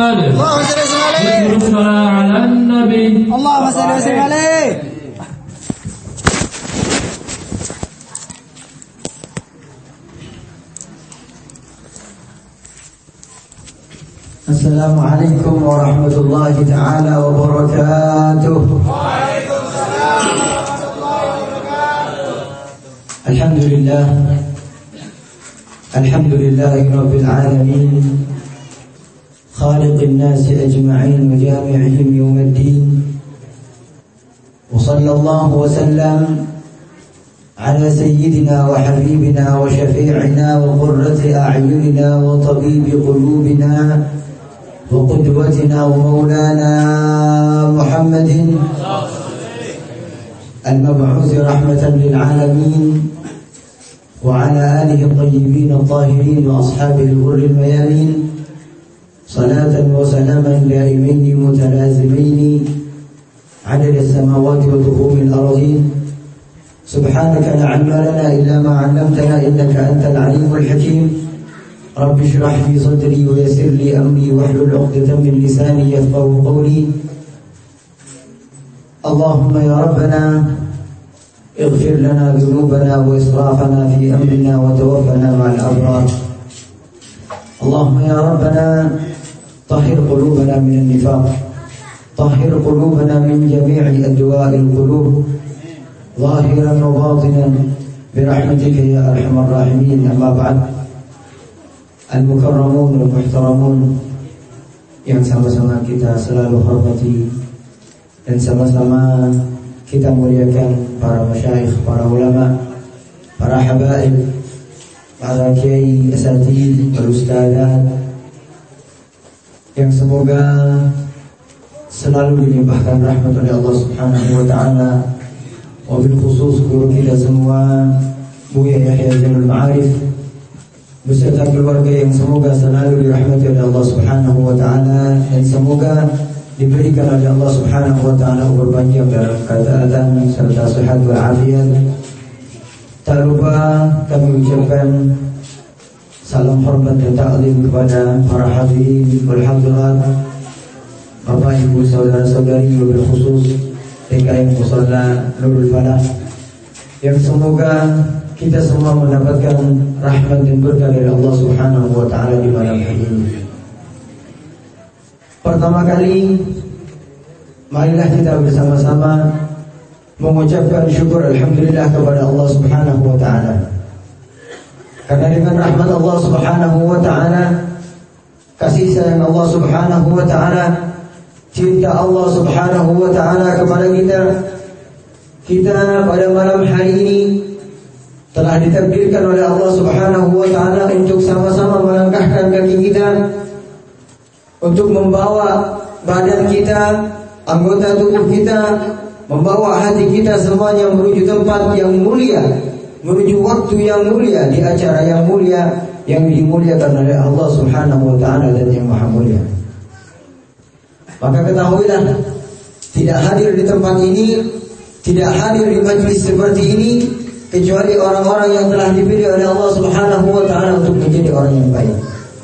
محمد اللهم صل وسلم عليه الصلاة على النبي اللهم صل وسلم عليه. السلام عليكم ورحمة الله تعالى وبركاته. وعليكم السلام ورحمة الله وبركاته. الحمد لله رب العالمين خالق الناس أجمعين وجامعهم يوم الدين، وصلى الله وسلم على سيدنا وحبيبنا وشفيعنا وقرة أعيننا وطبيب قلوبنا وقدوتنا ومولانا محمد المبعوث رحمة للعالمين، وعلى آله الطيبين الطاهرين وأصحابه الغر الميامين، صلاة وسلاما دائمين متلازمين عدد السماوات وطهور الأرضين. سبحانك لا علم لنا إلا ما علمتنا إنك أنت العليم الحكيم. رب اشرح لي صدري ويسر لي أمري واحلل عقدة من لساني يفقهوا قولي. اللهم يا ربنا اغفر لنا ذنوبنا وإسرافنا في أمرنا وتوفنا مع الأبرار. اللهم يا ربنا طهر قلوبنا من النفاق، طهر قلوبنا من جميع أدواء القلوب ظاهرا وباطنا برحمتك يا أرحم الراحمين. أما بعد، al-mukarramun wal muhtaramun yang sama-sama kita selalu hormati dan sama-sama kita muliakan para masyayikh, para ulama, para habaib, para kiai, asatidz, para ustadzat yang semoga selalu dilimpahkan rahmat oleh Allah Subhanahu wa taala. Wabil khusus guru kita semua, Buya Yahya Zainul Ma'arif beserta keluarga yang semoga selalu dirahmati oleh Allah Subhanahu wa taala dan semoga diberikan oleh Allah Subhanahu wa taala umur panjang dalam keadaan serta sehat walafiat. Tak lupa kami ucapkan salam hormat dan taklim kepada para hadirin wal hadirat, Bapak Ibu saudara-saudari, wabil khusus TKM Musalla Nurul Falah, yang semoga kita semua mendapatkan rahmat dan berkah dari Allah Subhanahu wa taala di malam hari ini. Pertama kali, marilah kita bersama-sama mengucapkan syukur alhamdulillah kepada Allah Subhanahu wa taala. Karena dengan rahmat Allah Subhanahu wa taala, kasih sayang Allah Subhanahu wa taala, cinta Allah Subhanahu wa taala kepada kita pada malam hari ini telah ditakdirkan oleh Allah Subhanahu wa taala untuk sama-sama melangkahkan kaki kita, untuk membawa badan kita, anggota tubuh kita, membawa hati kita semuanya menuju tempat yang mulia, menuju waktu yang mulia, di acara yang mulia yang dimuliakan oleh Allah Subhanahu wa taala dan yang maha mulia. Maka ketahuilah, tidak hadir di tempat ini, tidak hadir di majlis seperti ini kecuali orang-orang yang telah dipilih oleh Allah Subhanahu wa taala untuk menjadi orang yang baik.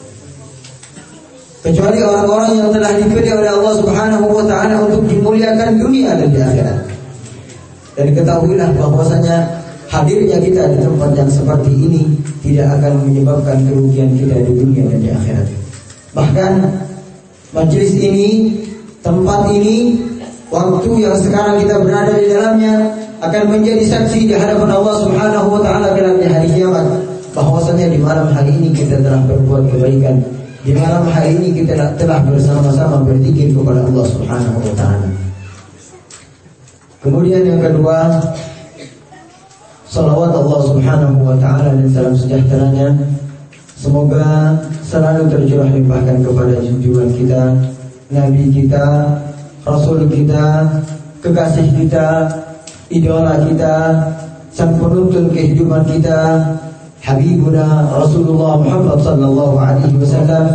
Kecuali orang-orang yang telah dipilih oleh Allah Subhanahu wa taala untuk dimuliakan dunia dan di akhirat. Dan ketahuilah bahwasanya hadirnya kita di tempat yang seperti ini tidak akan menyebabkan kerugian kita di dunia dan di akhirat. Bahkan majlis ini, tempat ini, waktu yang sekarang kita berada di dalamnya akan menjadi saksi di hadapan Allah Subhanahu wa taala kelak di hari kiamat bahwasanya di malam hari ini kita telah berbuat kebaikan. Di malam hari ini kita telah bersama-sama berzikir kepada Allah Subhanahu wa taala. Kemudian yang kedua, salawat Allah Subhanahu wa taala dan salam sejahteranya semoga selalu tercurah limpahkan kepada junjungan kita, Nabi kita, Rasul kita, kekasih kita, idola kita, sang penuntun kehidupan kita, Habibuna Rasulullah Muhammad sallallahu alaihi wasallam,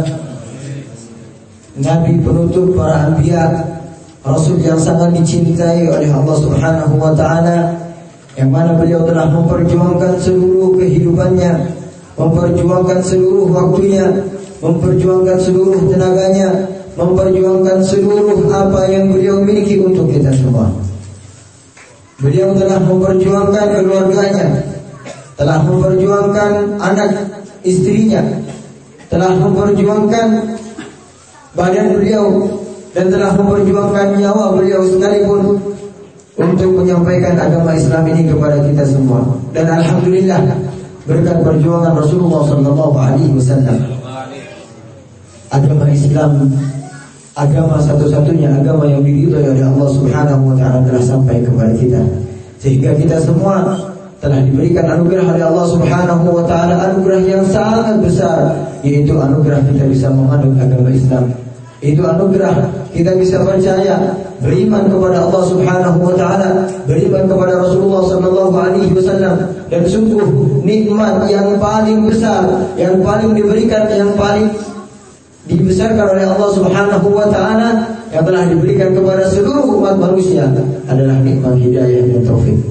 Nabi penutup para anbiya, Rasul yang sangat dicintai oleh Allah Subhanahu wa taala, yang mana beliau telah memperjuangkan seluruh kehidupannya, memperjuangkan seluruh waktunya, memperjuangkan seluruh tenaganya, memperjuangkan seluruh apa yang beliau miliki untuk kita semua. Beliau telah memperjuangkan keluarganya, telah memperjuangkan anak istrinya, telah memperjuangkan badan beliau, dan telah memperjuangkan nyawa beliau sekalipun untuk menyampaikan agama Islam ini kepada kita semua. Dan alhamdulillah berkat perjuangan Rasulullah SAW, agama Islam, agama satu-satunya agama yang diridhai oleh Allah Subhanahu wa taala telah sampai kepada kita, sehingga kita semua telah diberikan anugerah oleh Allah Subhanahu wa taala, anugerah yang sangat besar, yaitu anugerah kita bisa menganut agama Islam. Itu anugerah kita bisa percaya, beriman kepada Allah Subhanahu wa taala, beriman kepada Rasulullah sallallahu alaihi wasallam, dan sungguh nikmat yang paling besar, yang paling diberikan, yang paling dibesarkan oleh Allah Subhanahu wa taala yang telah diberikan kepada seluruh umat manusia adalah nikmat hidayah dan taufik.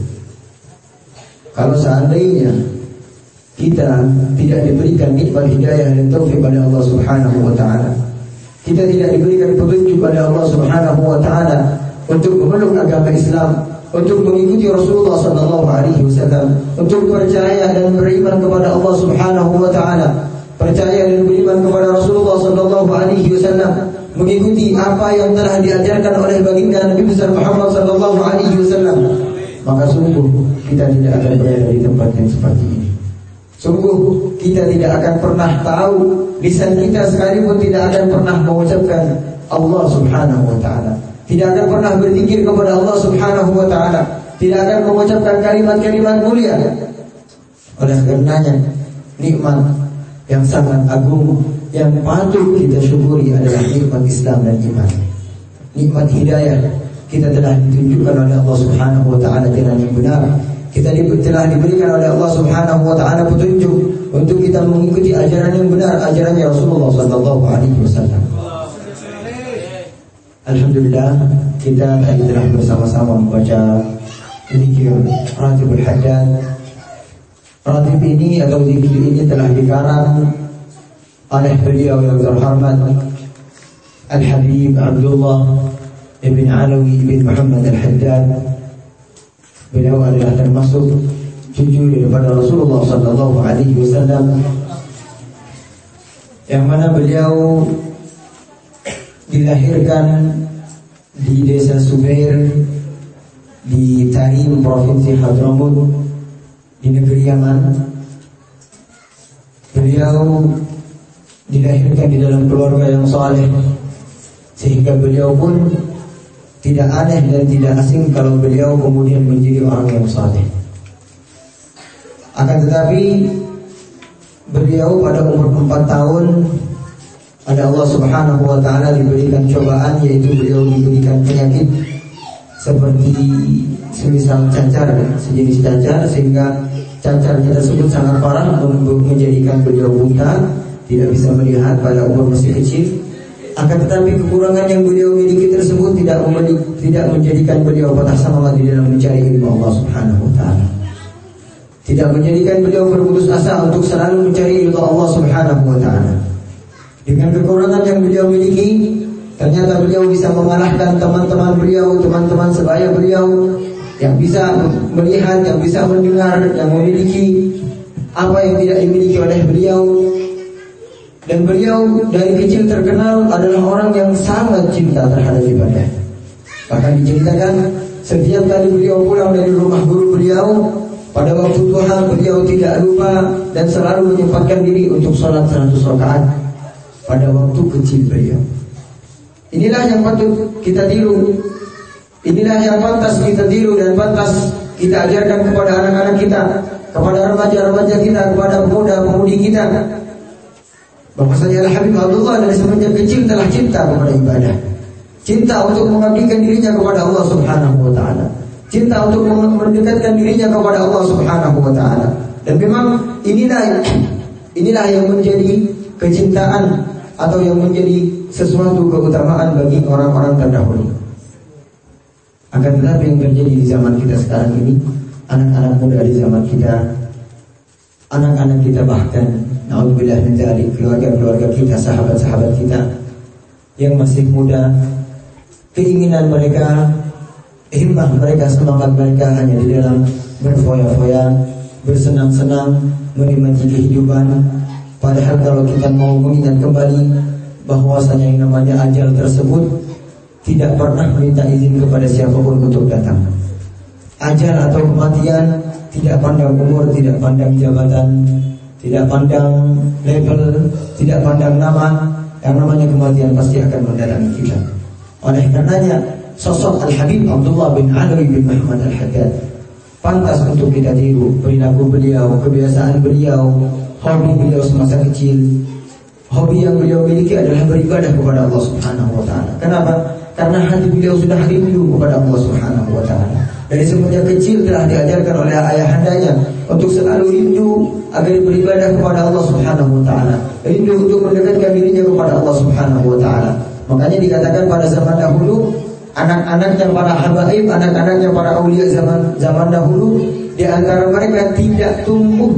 Kalau seandainya kita tidak diberikan nikmat hidayah dan taufik pada Allah Subhanahu wa taala, kita tidak diberikan petunjuk pada Allah Subhanahu wa taala untuk memeluk agama Islam, untuk mengikuti Rasulullah sallallahu alaihi wasallam, untuk percaya dan beriman kepada Allah Subhanahu wa taala, percaya dan beriman kepada Rasulullah sallallahu alaihi wasallam, mengikuti apa yang telah diajarkan oleh baginda Nabi besar Muhammad sallallahu alaihi wasallam, maka sungguh kita tidak akan berada di tempat yang seperti ini. Sungguh kita tidak akan pernah tahu, lisan kita sekalipun tidak akan pernah mengucapkan Allah Subhanahu wa taala, tidak akan pernah berzikir kepada Allah Subhanahu wa taala, tidak akan mengucapkan kalimat-kalimat mulia. Oleh karenanya nikmat yang sangat agung yang patut kita syukuri adalah nikmat Islam dan iman. Nikmat hidayah, kita telah ditunjukkan oleh Allah Subhanahu wa taala jalan yang benar. Kita telah diberikan oleh Allah Subhanahu wa taala petunjuk untuk kita mengikuti ajaran yang benar, ajarannya Rasulullah sallallahu alaihi wasallam. Alhamdulillah, kita tadi telah bersama-sama membaca zikir Ratibul Haddad. Ratib ini atau zikir ini telah dikarang oleh beliau yang terhormat Al-Habib Abdullah ibn Alawi ibn Muhammad Al-Haddad. Beliau adalah termasuk cucu daripada Rasulullah sallallahu alaihi wasallam, yang mana beliau dilahirkan di desa Subair di Tarim, provinsi Hadramut, di negeri Yaman. Beliau dilahirkan di dalam keluarga yang saleh, sehingga beliau pun tidak aneh dan tidak asing kalau beliau kemudian menjadi orang yang saleh. Akan tetapi beliau pada umur 4 tahun ada Allah Subhanahu wa taala diberikan cobaan, yaitu beliau diberikan penyakit seperti semisal cacar, sejenis cacar, sehingga cacarnya tersebut sangat parah menjadikan beliau buta, tidak bisa melihat pada umur masih kecil. Akan tetapi kekurangan yang beliau miliki tersebut tidak menjadikan beliau patah semangat di dalam mencari ilmu Allah Subhanahu wa taala. Tidak menjadikan beliau berputus asa untuk selalu mencari ilmu Allah Subhanahu wa taala. Dengan kekurangan yang beliau miliki, ternyata beliau bisa mengalahkan teman-teman beliau, teman-teman sebaya beliau yang bisa melihat, yang bisa mendengar, yang memiliki apa yang tidak dimiliki oleh beliau. Dan beliau dari kecil terkenal adalah orang yang sangat cinta terhadap ibadah. Bahkan diceritakan setiap kali beliau pulang dari rumah guru beliau, pada waktu duha beliau tidak lupa dan selalu menyempatkan diri untuk sholat 100 rakaat pada waktu kecil beliau. Inilah yang patut kita tiru, inilah yang pantas kita tiru dan pantas kita ajarkan kepada anak-anak kita, kepada remaja-remaja kita, kepada pemuda-pemudi kita, bahwasanya Al-Habib Abdullah dari semenjak kecil telah cinta kepada ibadah, cinta untuk mengabdikan dirinya kepada Allah Subhanahu wa taala, cinta untuk mendekatkan dirinya kepada Allah Subhanahu wa taala. Dan memang inilah yang menjadi kecintaan atau yang menjadi sesuatu keutamaan bagi orang-orang terdahulu. Akan tetapi yang terjadi di zaman kita sekarang ini, anak-anak muda di zaman kita, anak-anak kita bahkan naudzubillah min dzalik, keluarga-keluarga kita, sahabat-sahabat kita, yang masih muda, keinginan mereka, himmah mereka, semangat mereka hanya di dalam berfoya-foya, bersenang-senang, menikmati kehidupan. Padahal kalau kita mau mengingat kembali bahwasanya yang namanya ajal tersebut tidak pernah minta izin kepada siapapun untuk datang. Ajal atau kematian tidak pandang umur, tidak pandang jabatan, tidak pandang label, tidak pandang nama. Yang namanya kematian pasti akan mendatangi kita. Oleh karenanya sosok Al-Habib Abdullah bin Alwi bin Muhammad Al-Haddad pantas untuk kita tiru. Perilaku beliau, kebiasaan beliau, hobi beliau semasa kecil, hobi yang beliau miliki adalah beribadah kepada Allah Subhanahu wa taala. Kenapa? Karena hati beliau sudah rindu kepada Allah Subhanahu wa taala. Dari semenjak kecil telah diajarkan oleh ayahandanya untuk selalu rindu agar beribadah kepada Allah Subhanahu wa taala, rindu untuk mendekatkan dirinya kepada Allah Subhanahu wa taala. Makanya dikatakan pada zaman dahulu, anak-anaknya para habaib, anak-anaknya para aulia zaman dahulu, di antara mereka tidak tumbuh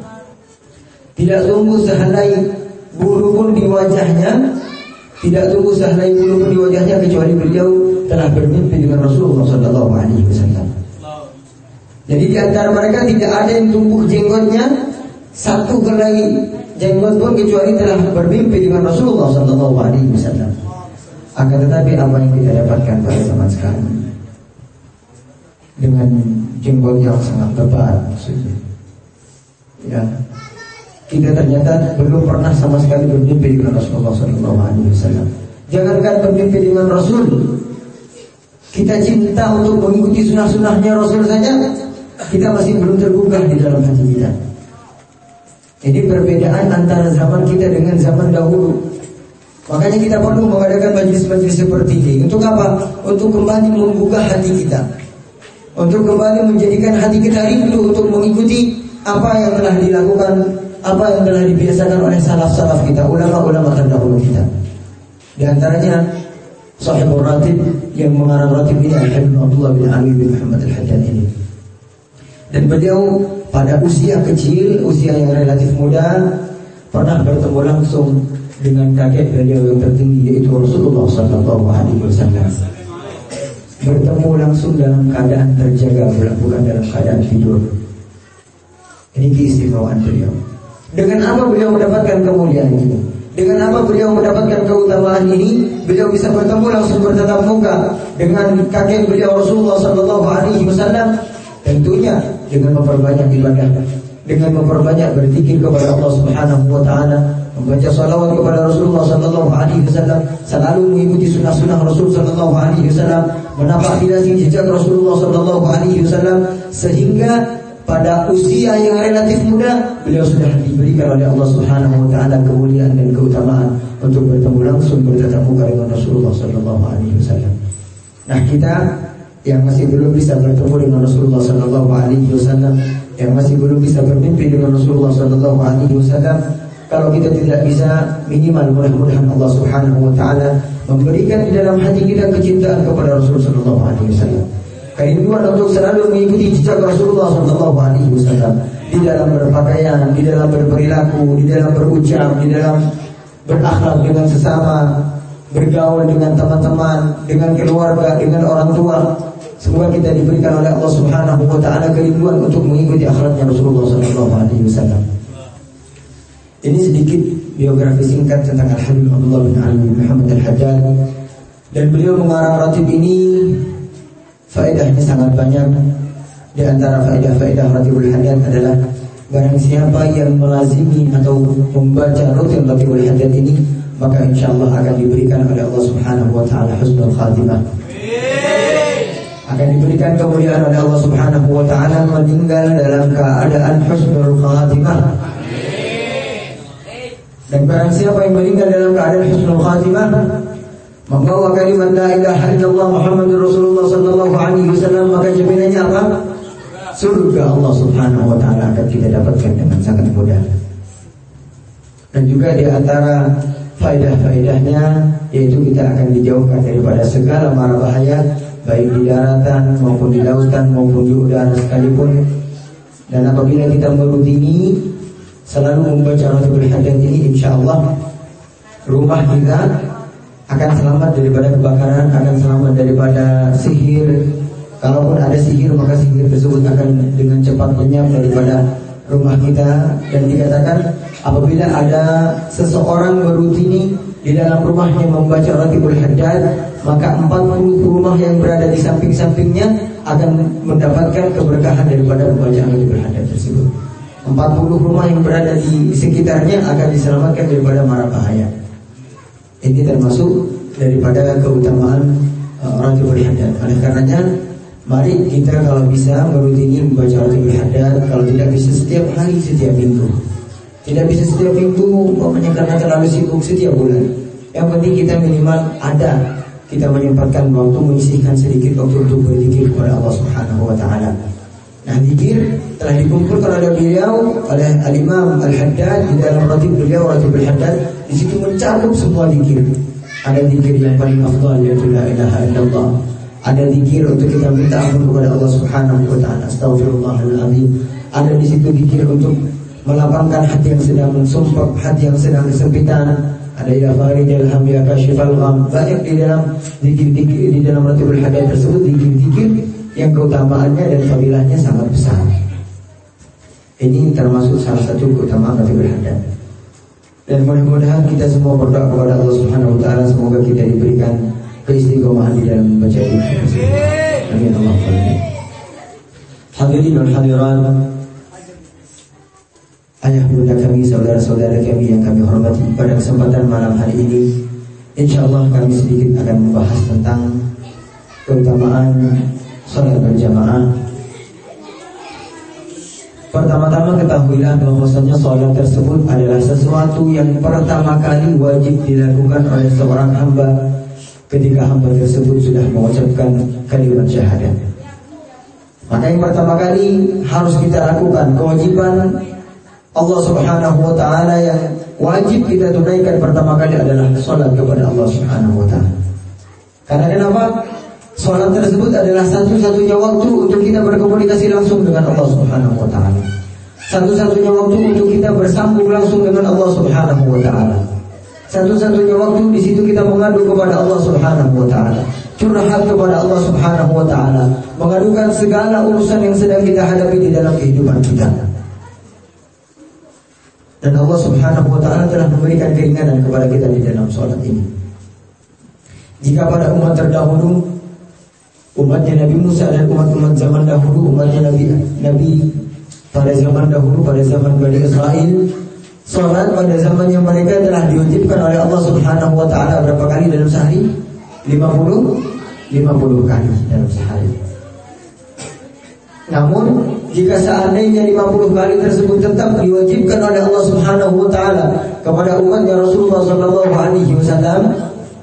sehelai bulu pun di wajahnya, tidak tumbuh sehelai bulu pun di wajahnya kecuali beliau telah bermimpi dengan Rasulullah sallallahu alaihi wasallam. Jadi di antara mereka tidak ada yang tumbuh jenggotnya satu helai jenggot pun kecuali telah bermimpi dengan Rasulullah sallallahu alaihi wasallam. Akan tetapi apa yang kita dapatkan pada zaman sekarang dengan jenggot yang sangat lebat, ya, kita ternyata belum pernah sama sekali bermimpi dengan Rasulullah SAW. Jangankan bermimpi dengan Rasul, kita cinta untuk mengikuti sunnah-sunnahnya Rasul saja, kita masih belum tergugah di dalam hati kita. Jadi perbedaan antara zaman kita dengan zaman dahulu. Makanya kita perlu mengadakan majlis-majlis seperti ini. Untuk apa? Untuk kembali menggugah hati kita, untuk kembali menjadikan hati kita rindu untuk mengikuti apa yang telah dilakukan, apa yang telah dibiasakan oleh salaf-salaf kita, ulama-ulama terdahulu kita. Di antaranya Sahibul Ratib yang mengarang Ratib ini Al-Habib Abdullah bin Alwi bin Muhammad Al-Haddad ini. Dan beliau pada usia kecil, usia yang relatif muda, pernah bertemu langsung dengan kakek beliau yang tertinggi, yaitu Rasulullah sallallahu alaihi wasallam. Bertemu langsung dalam keadaan terjaga, bukan dalam keadaan tidur. Ini keistimewaan beliau. Dengan apa beliau mendapatkan kemuliaan ini? Dengan apa beliau mendapatkan keutamaan ini? Beliau bisa bertemu langsung bertatap muka dengan kakek beliau Rasulullah sallallahu alaihi wasallam. Tentunya dengan memperbanyak ibadah, dengan memperbanyak berzikir kepada Allah Subhanahu wa taala, membaca salawat kepada Rasulullah sallallahu alaihi wasallam, selalu mengikuti sunnah-sunnah Rasul sallallahu alaihi wasallam, menapaki jejak Rasulullah sallallahu alaihi wasallam, sehingga pada usia yang relatif muda beliau sudah diberikan oleh Allah Subhanahu wa taala kemuliaan dan keutamaan untuk bertemu langsung bertatap muka dengan Rasulullah sallallahu alaihi wasallam. Nah, kita yang masih belum bisa bertemu dengan Rasulullah sallallahu alaihi wasallam, yang masih belum bisa bermimpi dengan Rasulullah sallallahu alaihi wasallam, kalau kita tidak bisa, minimal mudah-mudahan Allah Subhanahu wa taala memberikan di dalam hati kita kecintaan kepada Rasulullah sallallahu alaihi wasallam, kerinduan untuk selalu mengikuti jejak Rasulullah sallallahu alaihi wasallam di dalam berpakaian, di dalam berperilaku, di dalam berucap, di dalam berakhlak dengan sesama, bergaul dengan teman-teman, dengan keluarga, dengan orang tua. Semoga kita diberikan oleh Allah Subhanahu wa taala kerinduan untuk mengikuti akhlaknya Rasulullah sallallahu alaihi wasallam. Ini sedikit biografi singkat tentang Al-Habib Abdullah bin Alwi bin Muhammad Al-Haddad. Dan beliau mengarang Ratib ini, faedahnya sangat banyak. Di antara faedah-faedah Ratibul Haddad adalah barang siapa yang melazimi atau membaca rutin Ratibul Haddad ini, maka insyaallah akan diberikan oleh Allah Subhanahu wa taala husnul khatimah. Akan diberikan kemuliaan oleh Allah Subhanahu wa taala meninggal dalam keadaan husnul khatimah. Dan barang siapa yang meninggal dalam keadaan husnul khatimah, membawa kalimat la ilaha illallah Muhammadur Rasulullah sallallahu alaihi wasallam, maka jaminannya apa? Surga Allah Subhanahu wa taala akan kita dapatkan dengan sangat mudah. Dan juga di antara faedah-faedahnya yaitu kita akan dijauhkan daripada segala mara bahaya, baik di daratan maupun di lautan maupun di udara sekalipun. Dan apabila kita merutini selalu membaca Ratibul Haddad ini, insyaallah rumah kita akan selamat daripada kebakaran, akan selamat daripada sihir. Kalaupun ada sihir, maka sihir tersebut akan dengan cepat lenyap daripada rumah kita. Dan dikatakan apabila ada seseorang berrutini di dalam rumahnya membaca Ratibul Haddad, maka 40 rumah yang berada di samping-sampingnya akan mendapatkan keberkahan daripada pembacaan Ratibul Haddad tersebut. 40 rumah yang berada di sekitarnya akan diselamatkan daripada mara bahaya. Ini termasuk daripada keutamaan Ratibul Haddad. Oleh karenanya, mari kita kalau bisa merutini membaca Ratibul Haddad. Kalau tidak bisa setiap hari, setiap minggu. Tidak bisa setiap minggu, umpamanya karena terlalu sibuk, setiap bulan. Yang penting kita minimal ada, kita menyempatkan waktu, menyisihkan sedikit waktu untuk berzikir kepada Allah Subhanahu wa taala. Nah, zikir telah dikumpulkan oleh beliau, oleh Al-Imam Al-Haddad di dalam ratib beliau, Ratibul Haddad. Di situ mencakup semua zikir. Ada zikir yang paling afdal, yaitu la ilaha illallah. Ada zikir untuk kita minta ampun kepada Allah Subhanahu wa taala, astaghfirullahaladzim. Ada di situ zikir untuk melapangkan hati yang sedang sumpah, hati yang sedang kesempitan. Ada ya faridil ham ya kashifal gham. Banyak di dalam zikir-zikir di dalam Ratibul Haddad tersebut, zikir-zikir yang keutamaannya dan fadilahnya sangat besar. Ini termasuk salah satu keutamaan Ratibul Haddad. Dan mudah-mudahan kita semua berdoa kepada Allah Subhanahu wa taala, semoga kita diberikan keistiqomahan di dalam membaca zikir. Amin Allahumma amin. Hadirin dan hadirat, ayah bunda kami, saudara-saudara kami yang kami hormati, pada kesempatan malam hari ini insyaallah kami sedikit akan membahas tentang keutamaan salat berjamaah. Pertama-tama ketahuilah bahwasanya salat tersebut adalah sesuatu yang pertama kali wajib dilakukan oleh seorang hamba ketika hamba tersebut sudah mengucapkan kalimat syahadat. Maka yang pertama kali harus kita lakukan, kewajiban Allah Subhanahu wa taala yang wajib kita tunaikan pertama kali adalah salat kepada Allah Subhanahu wa taala. Karena kenapa? Salat tersebut adalah satu-satunya waktu untuk kita berkomunikasi langsung dengan Allah Subhanahu wa taala. Satu-satunya waktu untuk kita bersambung langsung dengan Allah Subhanahu wa taala. Satu-satunya waktu di situ kita mengadu kepada Allah Subhanahu wa taala, curhat kepada Allah Subhanahu wa taala, mengadukan segala urusan yang sedang kita hadapi di dalam kehidupan kita. Dan Allah Subhanahu wa taala telah memberikan keringanan kepada kita di dalam salat ini. Jika pada umat terdahulu, umatnya Nabi Musa dan umat-umat zaman dahulu, umatnya Nabi pada zaman dahulu, pada zaman Bani Israel, salat pada zamannya mereka telah diwajibkan oleh Allah Subhanahu wa taala berapa kali dalam sehari? 50 kali dalam sehari. Namun jika seandainya 50 kali tersebut tetap diwajibkan oleh Allah Subhanahu wa taala kepada umatnya Rasulullah sallallahu alaihi wasallam,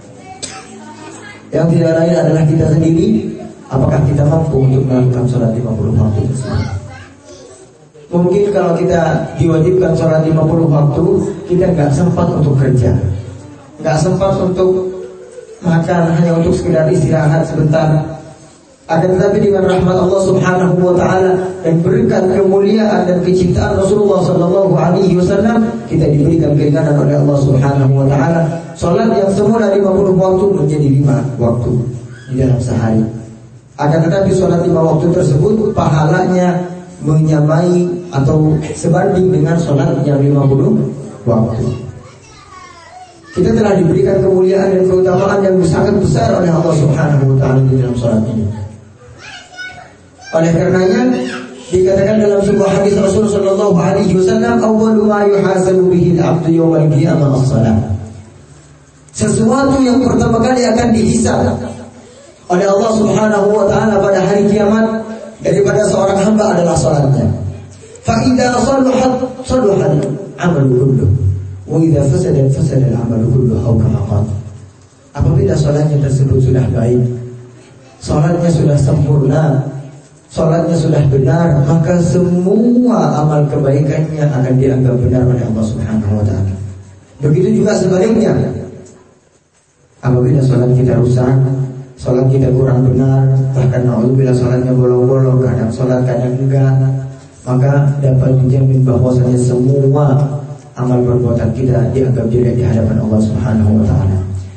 yang tidak lain adalah kita sendiri, apakah kita mampu untuk melakukan salat 50 waktu tersebut? Mungkin kalau kita diwajibkan salat 50 waktu, kita nggak sempat untuk kerja, nggak sempat untuk makan, hanya untuk sekedar istirahat sebentar. Akan tetapi dengan rahmat Allah Subhanahu wa taala dan berkat kemuliaan dan kecintaan Rasulullah sallallahu alaihi wasallam, kita diberikan keringanan oleh Allah Subhanahu wa taala. Salat yang semula 50 waktu menjadi 5 waktu di dalam sehari. Akan tetapi salat 5 waktu tersebut pahalanya menyamai atau sebanding dengan salat yang 50 waktu. Kita telah diberikan kemuliaan dan keutamaan yang sangat besar oleh Allah Subhanahu wa taala di dalam salat ini. Oleh karenanya dikatakan dalam sebuah hadis Rasulullah sallallahu alaihi wasallam, awwalu ma yuhasabu bihi al-'abdu yawmal qiyamah as-salat. Sesuatu yang pertama kali akan dihisab oleh Allah Subhanahu wa taala pada hari kiamat daripada seorang hamba adalah salatnya. Fa idza salahat salaha al-'amalu kulluh wa idza fasada fasada al-'amalu kulluh aw kama qala. Apabila salatnya tersebut sudah baik, salatnya sudah sempurna, salatnya sudah benar, maka semua amal kebaikannya akan dianggap benar oleh Allah Subhanahu wa taala. Begitu juga sebaliknya. Apabila salat kita rusak, salat kita kurang benar, bahkan naudzubillah salatnya bolong-bolong, kadang salat kadang enggak, maka dapat dijamin bahwasanya semua amal perbuatan kita dianggap jelek di hadapan Allah Subhanahu wa taala.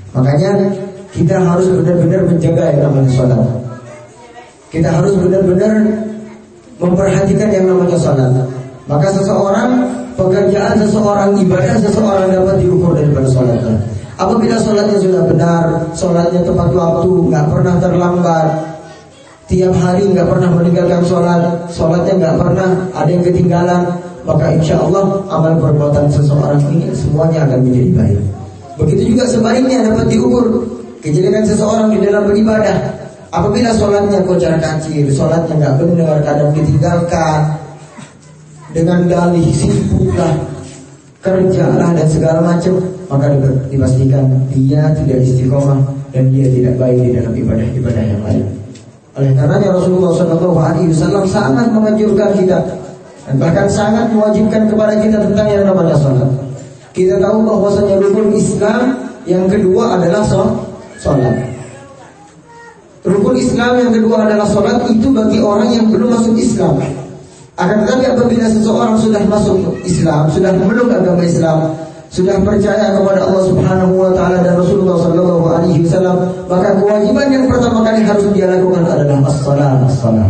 Makanya kita harus benar-benar menjaga yang namanya sholat. Kita harus benar-benar memperhatikan yang namanya sholat. Maka seseorang, pekerjaan seseorang, ibadah seseorang dapat diukur daripada sholatnya. Apabila sholatnya sudah benar, sholatnya tepat waktu, nggak pernah terlambat, tiap hari nggak pernah meninggalkan sholat, sholatnya nggak pernah ada yang ketinggalan, maka insya Allah amal perbuatan seseorang ini semuanya akan menjadi baik. Begitu juga sebaliknya dapat diukur kejelekan seseorang di dalam beribadah. Apabila sholatnya kocar-kacir, sholatnya nggak benar, kadang ditinggalkan dengan dalih sibuklah, kerjalah dan segala macam, maka dipastikan dia tidak istiqomah dan dia tidak baik di dalam ibadah-ibadah yang lain. Oleh karenanya Rasulullah SAW sangat menganjurkan kita dan bahkan sangat mewajibkan kepada kita tentang yang namanya sholat. Kita tahu bahwasanya rukun Islam yang kedua adalah sholat. Rukun Islam yang kedua adalah sholat, itu bagi orang yang belum masuk Islam. Akan tetapi apabila seseorang sudah masuk Islam, sudah memeluk agama Islam, sudah percaya kepada Allah Subhanahu wa taala dan Rasulullah sallallahu alaihi wasallam, maka kewajiban yang pertama kali harus dia lakukan adalah as-shalah.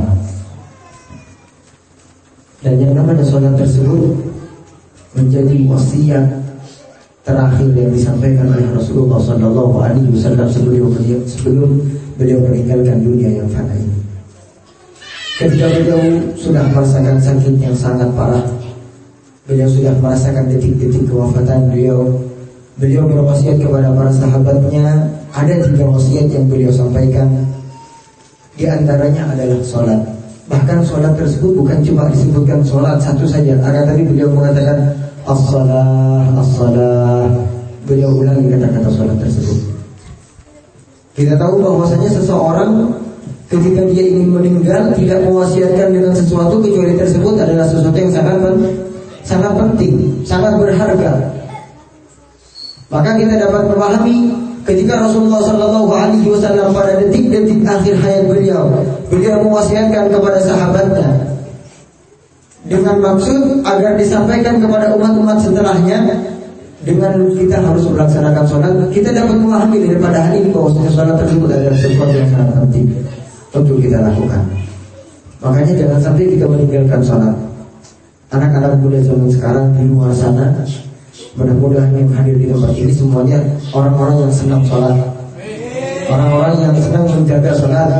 Dan yang namanya salat tersebut menjadi wasiat terakhir yang disampaikan oleh Rasulullah sallallahu alaihi wasallam sebelum beliau meninggalkan dunia yang fana ini. Ketika beliau sudah merasakan sakit yang sangat parah, beliau sudah merasakan detik-detik kewafatan beliau berwasiat kepada para sahabatnya. Ada 3 wasiat yang beliau sampaikan. Di antaranya adalah sholat. Bahkan sholat tersebut bukan cuma disebutkan sholat satu saja, akan tadi beliau mengatakan as-salah. Beliau ulangi kata-kata sholat tersebut. Kita tahu bahwasanya seseorang ketika dia ingin meninggal tidak mewasiatkan dengan sesuatu kecuali tersebut adalah sesuatu yang sangat penting, sangat berharga. Maka kita dapat memahami ketika Rasulullah SAW pada detik-detik akhir hayat beliau mewasiatkan kepada sahabatnya dengan maksud agar disampaikan kepada umat-umat setelahnya. Dengan kita harus melaksanakan sholat, kita dapat memahami daripada hal ini bahwasanya sholat tersebut adalah sesuatu yang sangat penting untuk kita lakukan. Makanya jangan sampai kita meninggalkan sholat. Anak-anak muda zaman sekarang di luar sana, mudah-mudahan yang hadir di tempat ini semuanya orang-orang yang senang sholat, orang-orang yang senang menjaga sholat.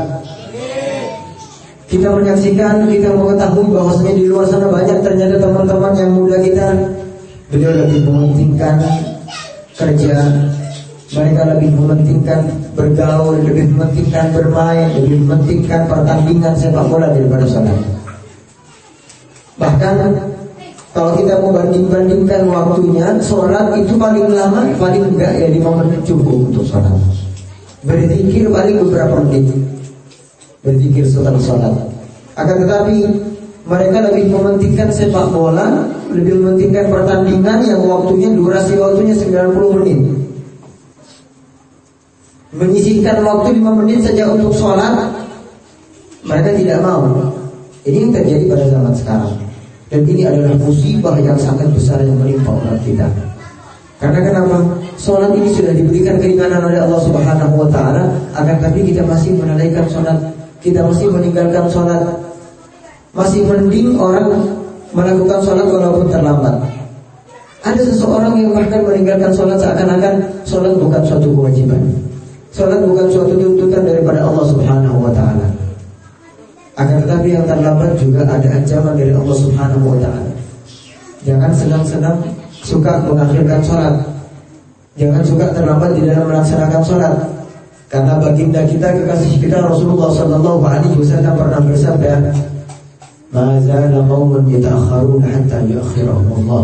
Kita menyaksikan, kita mengetahui bahwasanya di luar sana banyak ternyata teman-teman yang muda kita, beliau lebih mementingkan kerja, mereka lebih mementingkan bergaul, lebih mementingkan bermain, lebih mementingkan pertandingan sepak bola daripada sholat. Bahkan kalau kita mau banding-bandingkan waktunya, sholat itu paling lama, paling enggak ya 5 menit cukup untuk sholat. Berzikir paling beberapa menit, berzikir setelah sholat. Akan tetapi mereka lebih mementingkan sepak bola, lebih mementingkan pertandingan yang durasi waktunya 90 menit. Menyisihkan waktu 5 menit saja untuk sholat, mereka tidak mau. Ini yang terjadi pada zaman sekarang. Dan ini adalah musibah yang sangat besar yang menimpa umat kita. Karena kenapa? Sholat ini sudah diberikan keringanan oleh Allah Subhanahu wa taala, akan tapi kita masih melalaikan sholat, kita masih meninggalkan sholat. Masih mending orang melakukan sholat walaupun terlambat. Ada seseorang yang bahkan meninggalkan sholat seakan-akan sholat bukan suatu kewajiban, sholat bukan suatu tuntutan daripada Allah Subhanahu wa ta'ala. Akan tetapi yang terlambat juga ada ancaman dari Allah Subhanahu wa ta'ala. Jangan senang-senang suka mengakhirkan sholat, jangan suka terlambat di dalam melaksanakan sholat. Karena baginda kita, kekasih kita Rasulullah SAW pernah bersabda, "Ma zala qaumun yata'akhkharuna hatta yu'akhirahumullah."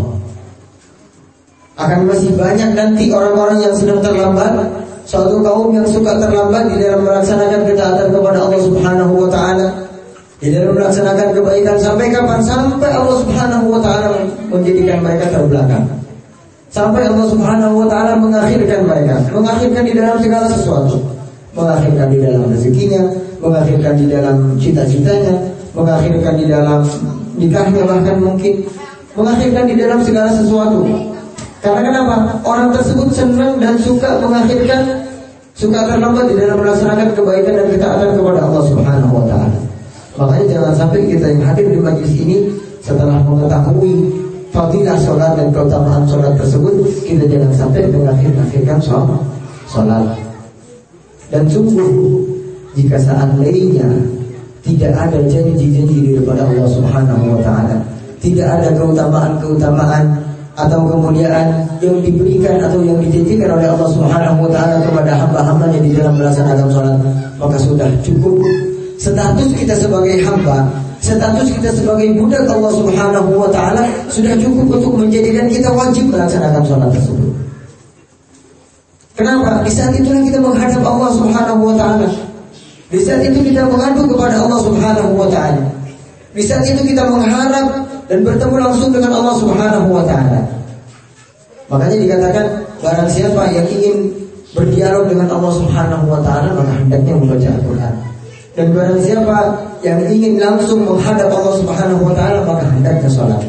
Akan masih banyak nanti orang-orang yang sedang terlambat, suatu kaum yang suka terlambat di dalam melaksanakan ketaatan kepada Allah Subhanahu wa taala, di dalam melaksanakan kebaikan. Sampai kapan? Sampai Allah Subhanahu wa taala menjadikan mereka terbelakang. Sampai Allah Subhanahu wa taala mengakhirkan mereka, mengakhirkan di dalam segala sesuatu. Mengakhirkan di dalam rezekinya, mengakhirkan di dalam cita-citanya, mengakhirkan di dalam nikahnya, bahkan mungkin mengakhirkan di dalam segala sesuatu. Karena kenapa? Orang tersebut senang dan suka mengakhirkan suka terlambat di dalam melaksanakan kebaikan dan ketaatan kepada Allah Subhanahu wa taala. Makanya jangan sampai kita yang hadir di majlis ini setelah mengetahui fadilah sholat dan keutamaan sholat tersebut, kita jangan sampai mengakhirkan sholat. Dan sungguh jika seandainya tidak ada janji-janji daripada Allah Subhanahu wa taala, tidak ada keutamaan atau kemuliaan yang diberikan atau yang dijanjikan oleh Allah Subhanahu wa taala kepada hamba-hambanya di dalam melaksanakan sholat, maka sudah cukup status kita sebagai hamba, status kita sebagai budak Allah Subhanahu wa taala sudah cukup untuk menjadikan kita wajib melaksanakan sholat tersebut. Kenapa? Di saat itulah kita menghadap Allah Subhanahu wa taala. Di saat itu kita mengadu kepada Allah Subhanahu wa taala. Di saat itu kita mengharap dan bertemu langsung dengan Allah Subhanahu wa taala. Makanya dikatakan barang siapa yang ingin berdialog dengan Allah Subhanahu wa taala maka hendaknya membaca Al-Qur'an. Dan barang siapa yang ingin langsung menghadap Allah Subhanahu wa taala maka hendaknya salat.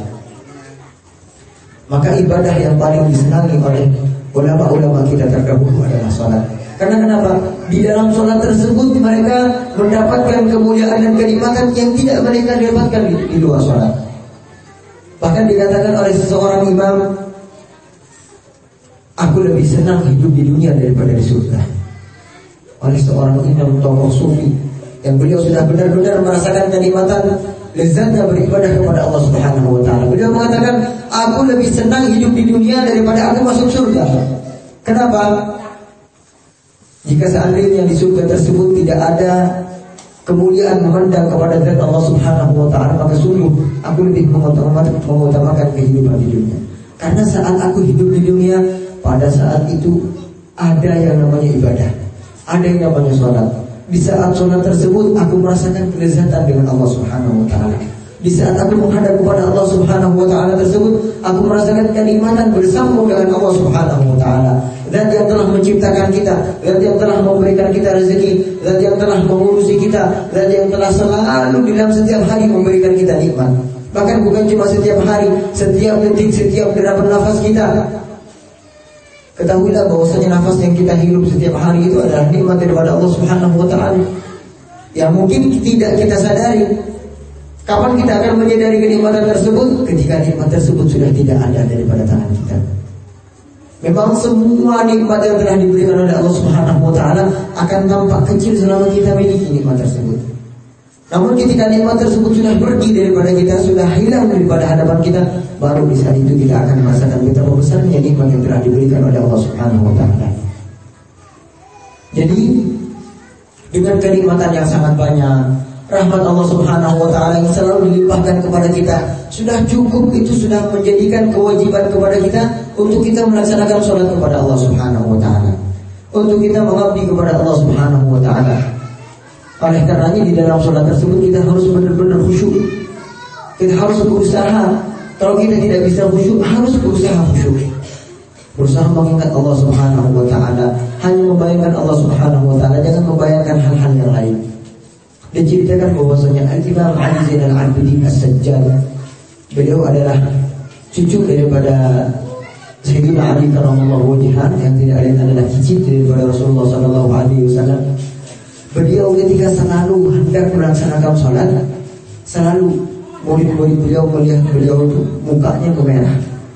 Maka ibadah yang paling disenangi oleh ulama-ulama kita terdahulu adalah salat. Karena kenapa? Di dalam salat tersebut mereka mendapatkan kemuliaan dan kenikmatan yang tidak mereka dapatkan di luar salat. Bahkan dikatakan oleh seseorang imam, aku lebih senang hidup di dunia daripada di surga. Oleh seorang imam tokoh sufi yang beliau sudah benar-benar merasakan kenikmatan lezatnya beribadah kepada Allah Subhanahu wa taala. Beliau mengatakan, aku lebih senang hidup di dunia daripada aku masuk surga. Kenapa? Jika seandainya di surga tersebut tidak ada kemuliaan memandang kepada zat Allah Subhanahu wa taala, maka sungguh aku lebih mengutamakan kehidupan di dunia. Karena saat aku hidup di dunia, pada saat itu ada yang namanya ibadah, ada yang namanya sholat. Di saat sholat tersebut aku merasakan kelezatan dengan Allah Subhanahu wa taala. Di saat aku menghadap kepada Allah Subhanahu wa taala tersebut, aku merasakan kenikmatan bersambung dengan Allah Subhanahu wa taala. Zat yang telah menciptakan kita, zat yang telah memberikan kita rezeki, zat yang telah mengurusi kita, zat yang telah selalu dalam setiap hari memberikan kita nikmat. Bahkan bukan cuma setiap hari, setiap detik, setiap derapan nafas kita. Ketahuilah bahwasanya nafas yang kita hirup setiap hari itu adalah nikmat daripada Allah Subhanahu wa taala. Yang mungkin tidak kita sadari. Kapan kita akan menyadari kenikmatan tersebut? Ketika nikmat tersebut sudah tidak ada daripada tangan kita. Memang semua nikmat yang telah diberikan oleh Allah Subhanahu wa taala akan tampak kecil selama kita miliki nikmat tersebut. Namun ketika nikmat tersebut sudah pergi daripada kita, sudah hilang daripada hadapan kita, baru di saat itu kita akan merasakan betapa besarnya nikmat yang telah diberikan oleh Allah Subhanahu wa taala. Jadi dengan kenikmatan yang sangat banyak, rahmat Allah Subhanahu wa taala yang selalu dilimpahkan kepada kita, sudah cukup, itu sudah menjadikan kewajiban kepada kita untuk kita melaksanakan sholat kepada Allah Subhanahu wa taala, untuk kita mengabdi kepada Allah Subhanahu wa taala. Oleh karenanya di dalam sholat tersebut kita harus benar-benar khusyuk. Kita harus berusaha. Kalau kita tidak bisa khusyuk, harus berusaha khusyuk. Berusaha mengingat Allah Subhanahu wa taala, hanya membayangkan Allah Subhanahu wa taala, jangan membayangkan hal-hal yang lain. Diceritakan bahwasanya Al-Imam Ali Zainal Abidin As-Sajjad, beliau adalah cucu daripada Sayyidina Ali karramallahu wajhah, yang tidak lain adalah cicit daripada Rasulullah sallallahu alaihi wasallam. Beliau ketika selalu hendak melaksanakan sholat, selalu murid-murid beliau melihat beliau itu mukanya kemerah,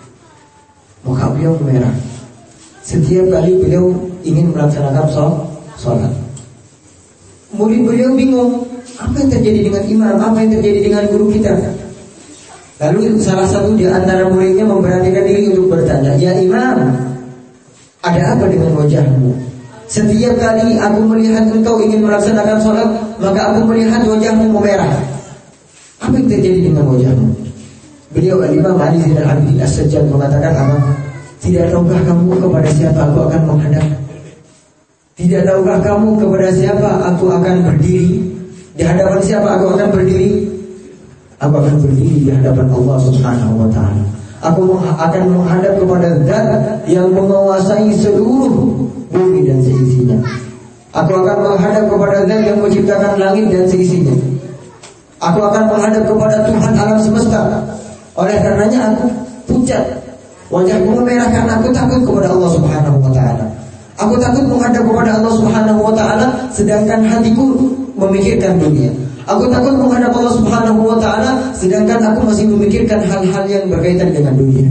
muka beliau kemerah. Setiap kali beliau ingin melaksanakan sholat, murid beliau bingung, apa yang terjadi dengan imam, apa yang terjadi dengan guru kita. Lalu salah satu di antara muridnya memberanikan diri untuk bertanya, ya imam, ada apa dengan wajahmu? Setiap kali aku melihat engkau ingin melaksanakan sholat, maka aku melihat wajahmu memerah. Apa yang terjadi dengan wajahmu? Beliau Al-Imam Ali Zainal Abidin As-Sajjad mengatakan apa? Tidak tahukah kamu kepada siapa aku akan menghadap? Tidak tahukah kamu kepada siapa aku akan berdiri? Di hadapan siapa aku akan berdiri? Aku akan berdiri di hadapan Allah Subhanahu wa taala. Aku akan menghadap kepada Zat yang menguasai seluruh bumi dan seisinya. Aku akan menghadap kepada Zat yang menciptakan langit dan seisinya. Aku akan menghadap kepada Tuhan alam semesta. Oleh karenanya aku pucat, wajahku memerah karena aku takut kepada Allah Subhanahu wa taala. Aku takut menghadap kepada Allah Subhanahu wa taala sedangkan hatiku memikirkan dunia. Aku takut menghadap Allah Subhanahu wa taala sedangkan aku masih memikirkan hal-hal yang berkaitan dengan dunia.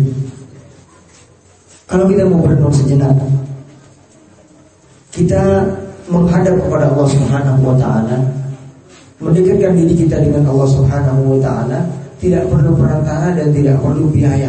Kalau kita mau berenung sejenak, kita menghadap kepada Allah Subhanahu wa taala, mendekatkan diri kita dengan Allah Subhanahu wa taala, tidak perlu perantara dan tidak perlu biaya.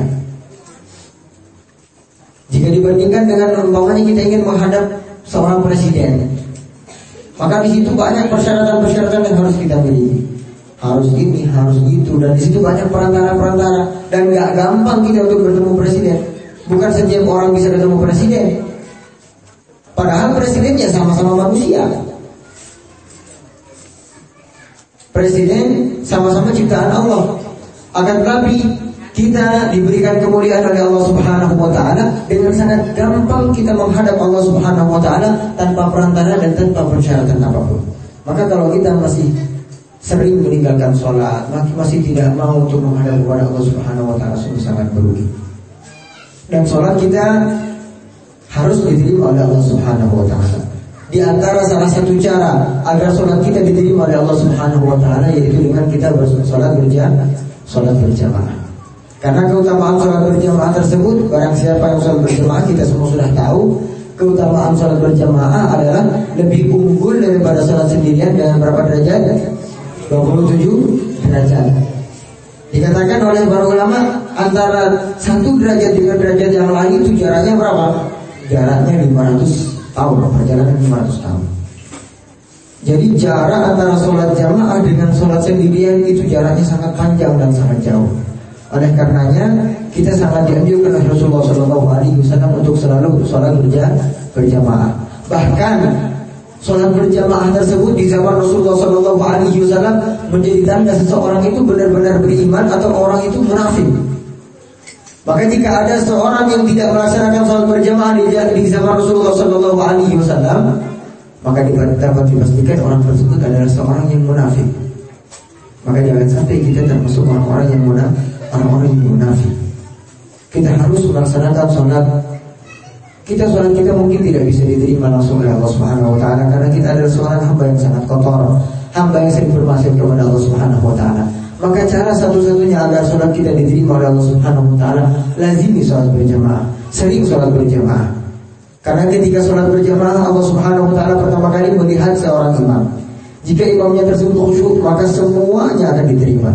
Jika dibandingkan dengan umpamanya kita ingin menghadap seorang presiden, maka di situ banyak persyaratan-persyaratan yang harus kita miliki. Harus ini, harus itu, dan di situ banyak perantara-perantara dan nggak gampang kita untuk bertemu presiden. Bukan setiap orang bisa ketemu presiden. Padahal presidennya sama-sama manusia. Presiden sama-sama ciptaan Allah. Akan tetapi kita diberikan kemuliaan oleh Allah Subhanahu wa taala dengan sangat gampang kita menghadap Allah Subhanahu wa taala tanpa perantara dan tanpa persyaratan apapun. Maka kalau kita masih sering meninggalkan sholat, masih tidak mau untuk menghadap kepada Allah Subhanahu wa taala, sungguh sangat merugi. Dan sholat kita harus diterima oleh Allah Subhanahu wa taala. Di antara salah satu cara agar sholat kita diterima oleh Allah Subhanahu wa taala yaitu dengan kita bersolat berjamaah. Karena keutamaan sholat berjamaah tersebut, barang siapa yang sholat berjamaah, kita semua sudah tahu keutamaan sholat berjamaah adalah lebih unggul daripada sholat sendirian dengan berapa derajat? 27 derajat. Dikatakan oleh para ulama antara satu derajat dengan derajat yang lain itu jaraknya berapa? Jaraknya 500 tahun, perjalanan 500 tahun. Jadi jarak antara sholat jamaah dengan sholat sendirian itu jaraknya sangat panjang dan sangat jauh. Oleh karenanya kita sangat dianjurkan oleh Rasulullah SAW untuk selalu sholat berjamaah. Bahkan sholat berjamaah tersebut di zaman Rasulullah SAW menjadi tanda seseorang itu benar-benar beriman atau orang itu munafik. Maka jika ada seorang yang tidak melaksanakan sholat berjamaah di zaman Rasulullah SAW, maka dapat dipastikan orang tersebut adalah seorang yang munafik. Maka jangan sampai kita termasuk orang-orang yang munafik. Kita harus melaksanakan sholat. Sholat kita mungkin tidak bisa diterima langsung oleh Allah Subhanahu wa taala karena kita adalah seorang hamba yang sangat kotor, hamba yang sering bermaksiat kepada Allah Subhanahu wa taala. Maka cara satu-satunya agar sholat kita diterima oleh Allah Subhanahu wa taala, lazimi sholat berjamaah, sering sholat berjamaah. Karena ketika sholat berjamaah, Allah Subhanahu wa taala pertama kali melihat seorang imam. Jika imamnya tersebut khusyuk, maka semuanya akan diterima.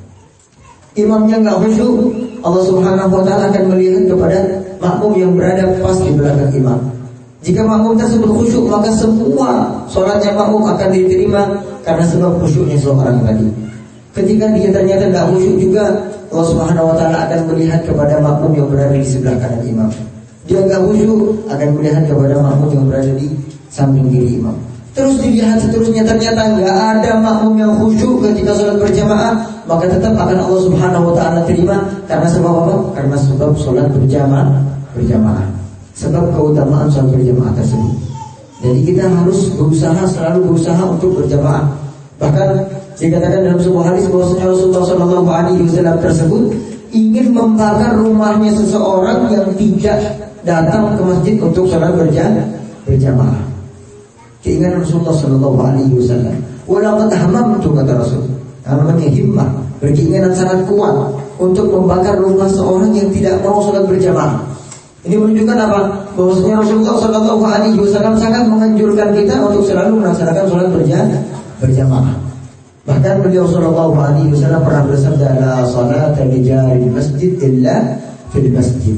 Imamnya nggak khusyuk, Allah Subhanahu wa taala akan melihat kepada makmum yang berada pas di belakang imam. Jika makmum tersebut khusyuk, maka semua sholatnya makmum akan diterima karena sebab khusyuknya seorang tadi. Ketika dia ternyata tidak khusyuk juga, Allah Subhanahu wa taala akan melihat kepada makmum yang berada di sebelah kanan imam. Dia nggak khusyuk, akan melihat kepada makmum yang berada di samping kiri imam. Terus dilihat seterusnya, ternyata nggak ada makmum yang khusyuk ketika sholat berjamaah, maka tetap akan Allah Subhanahu wa taala terima karena sebab apa? Karena sebab sholat berjamaah. Sebab keutamaan sholat berjamaah tersebut. Jadi kita harus selalu berusaha untuk berjamaah. Bahkan dikatakan dalam sebuah hadis bahwasanya Rasulullah SAW tersebut ingin membakar rumahnya seseorang yang tidak datang ke masjid untuk sholat berjamaah. Keinginan Rasulullah SAW. Walaqad hamamtu, kata Rasul. Namanya himmah, berkeinginan sangat kuat untuk membakar rumah seorang yang tidak mau sholat berjamaah. Ini menunjukkan apa? Bahwasanya Rasulullah SAW sangat menganjurkan kita untuk selalu melaksanakan sholat berjamaah. Bahkan beliau SAW pernah bersabda, la salata li jari masjid illa fil masjid.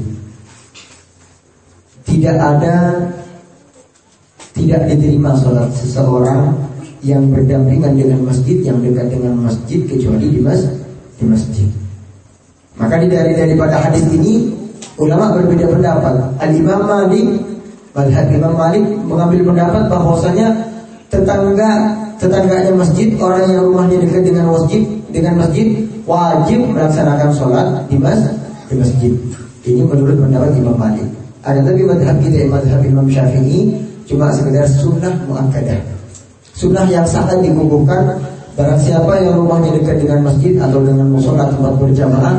Tidak diterima sholat seseorang yang berdampingan dengan masjid, yang dekat dengan masjid, kecuali di masjid. Maka daripada hadis ini ulama berbeda pendapat. Al-Imam Malik mengambil pendapat bahwasanya tetangganya masjid, orang yang rumahnya dekat dengan masjid wajib melaksanakan sholat di masjid. Ini menurut pendapat Imam Malik. Ada tapi madhab kita, madhab Imam Syafi'i, cuma sekedar sunnah muakkadah, sunnah yang sangat dikukuhkan. Barang siapa yang rumahnya dekat dengan masjid atau dengan musola tempat berjamaah,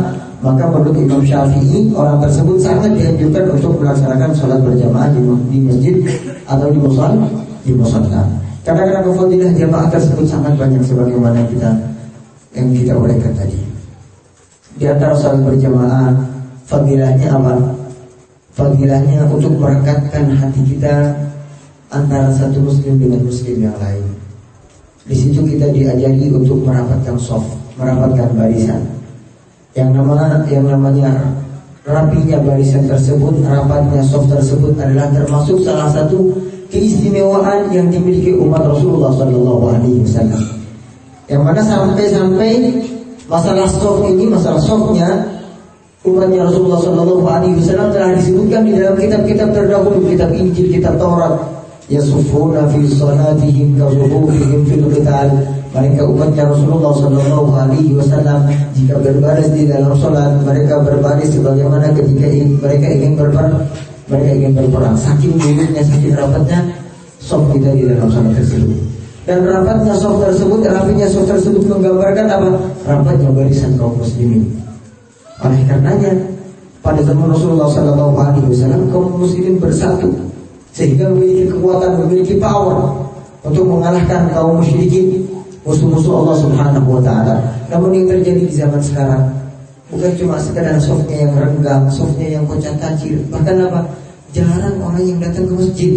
maka menurut Imam Syafi'i orang tersebut sangat dianjurkan untuk melaksanakan sholat berjamaah di masjid atau di musola. Karena fadilah jamaah tersebut sangat banyak sebagaimana yang kita uraikan tadi. Di antara sholat berjamaah fadilahnya apa? Fadilahnya untuk merekatkan hati kita antara satu muslim dengan muslim yang lain. Di situ kita diajari untuk merapatkan shaf, merapatkan barisan. Yang namanya rapinya barisan tersebut, rapatnya shaf tersebut adalah termasuk salah satu keistimewaan yang dimiliki umat Rasulullah SAW. Yang mana sampai masalah shafnya umatnya Rasulullah SAW telah disebutkan di dalam kitab-kitab terdahulu, kitab Injil, kitab Taurat. Yasufuna fi salatihim kawufihim fil qital. Mereka umatnya Rasulullah SAW jika berbaris di dalam salat, mereka berbaris sebagaimana ketika mereka ingin berperang. Saking mulutnya, saking rapatnya shaf kita di dalam salat tersebut. Dan rapatnya shaf tersebut, rapinya shaf tersebut menggambarkan apa? Rapatnya barisan kaum muslimin. Oleh karenanya pada zaman Rasulullah SAW kaum muslimin bersatu sehingga memiliki kekuatan, memiliki power untuk mengalahkan kaum musyrikin, musuh-musuh Allah Subhanahu wa taala. Namun yang terjadi di zaman sekarang bukan cuma sekedar shafnya yang renggang, shafnya yang kocar-kacir, bahkan apa? Jarang orang yang datang ke masjid.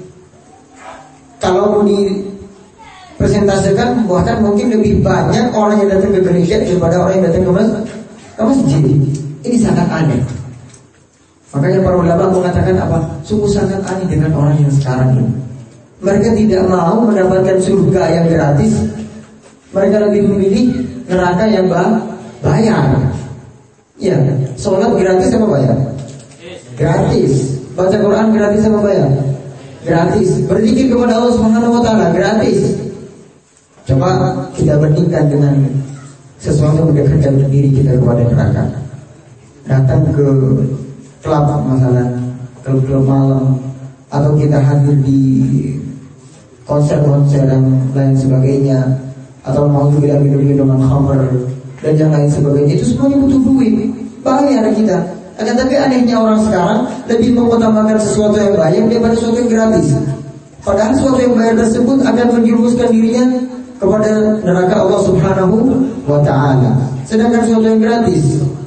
Kalau mau dipresentasikan, bahkan mungkin lebih banyak orang yang datang ke gereja daripada orang yang datang ke masjid. Ini sangat aneh. Makanya para ulama mengatakan apa? Sungguh sangat aneh dengan orang yang sekarang ini. Mereka tidak mau mendapatkan surga yang gratis. Mereka lebih memilih neraka yang bayar. Ya, sholat gratis apa bayar? Gratis. Baca Quran gratis apa bayar? Gratis. Berzikir kepada Allah Subhanahu wa taala gratis. Coba kita bandingkan dengan sesuatu yang mendekatkan diri kita kepada neraka. Datang ke klub masalah, klub malam, atau kita hadir di konser-konser dan lain sebagainya, atau mau juga minum-minuman khamr dan yang lain sebagainya. Itu semuanya butuh duit, bayar kita. Akan tapi anehnya orang sekarang lebih mengutamakan sesuatu yang bayar daripada sesuatu yang gratis. Padahal sesuatu yang bayar tersebut akan menjerumuskan dirinya kepada neraka Allah Subhanahu wa ta'ala. Sedangkan sesuatu yang gratis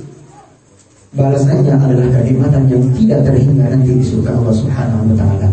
balasannya adalah kenikmatan yang tidak terhingga nanti di surga Allah Subhanahu wa ta'ala.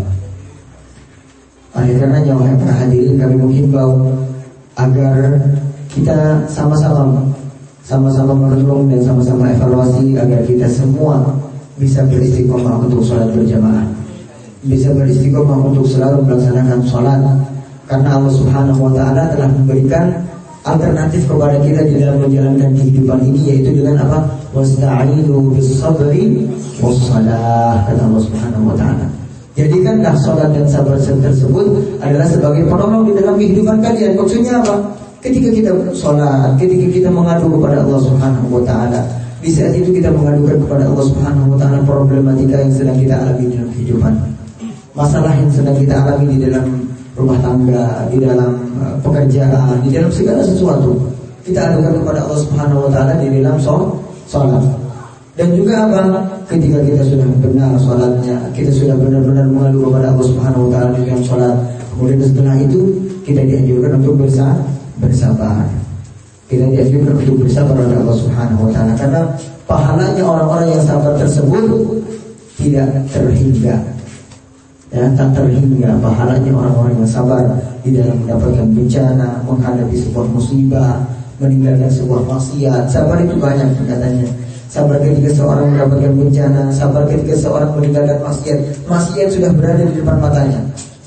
Oleh karenanya wahai para hadirin, kami menghimbau agar kita sama-sama merenung dan sama-sama evaluasi agar kita semua bisa beristiqomah untuk sholat berjamaah, bisa beristiqomah untuk selalu melaksanakan sholat. Karena Allah Subhanahu wa ta'ala telah memberikan alternatif kepada kita di dalam menjalankan kehidupan ini, yaitu dengan apa? Wasta'inu bis-sabri was-salah, kata Allah Subhanahu wa ta'ala. Jadikanlah salat dan sabar tersebut adalah sebagai penolong di dalam kehidupan kalian. Maksudnya apa? Ketika kita salat, ketika kita mengadu kepada Allah Subhanahu wa ta'ala, di saat itu kita mengadukan kepada Allah Subhanahu wa ta'ala problematika yang sedang kita alami dalam kehidupan, masalah yang sedang kita alami di dalam rumah tangga, di dalam pekerjaan, di dalam segala sesuatu. Kita adukan kepada Allah Subhanahu wa ta'ala di dalam sholat. Dan juga apa? Ketika kita sudah benar sholatnya, kita sudah benar-benar mengadu kepada Allah Subhanahu wa ta'ala di dalam sholat, kemudian setelah itu kita dianjurkan untuk bersabar. Kita dianjurkan untuk bersabar kepada Allah Subhanahu wa ta'ala, karena pahalanya orang-orang yang sabar tersebut tidak terhingga. Ya, tak terhingga pahalanya orang-orang yang sabar di dalam mendapatkan bencana, menghadapi sebuah musibah, meninggalkan sebuah maksiat. Sabar itu banyak katanya. Sabar ketika seorang mendapatkan bencana, sabar ketika seorang meninggalkan maksiat. Maksiat sudah berada di depan matanya.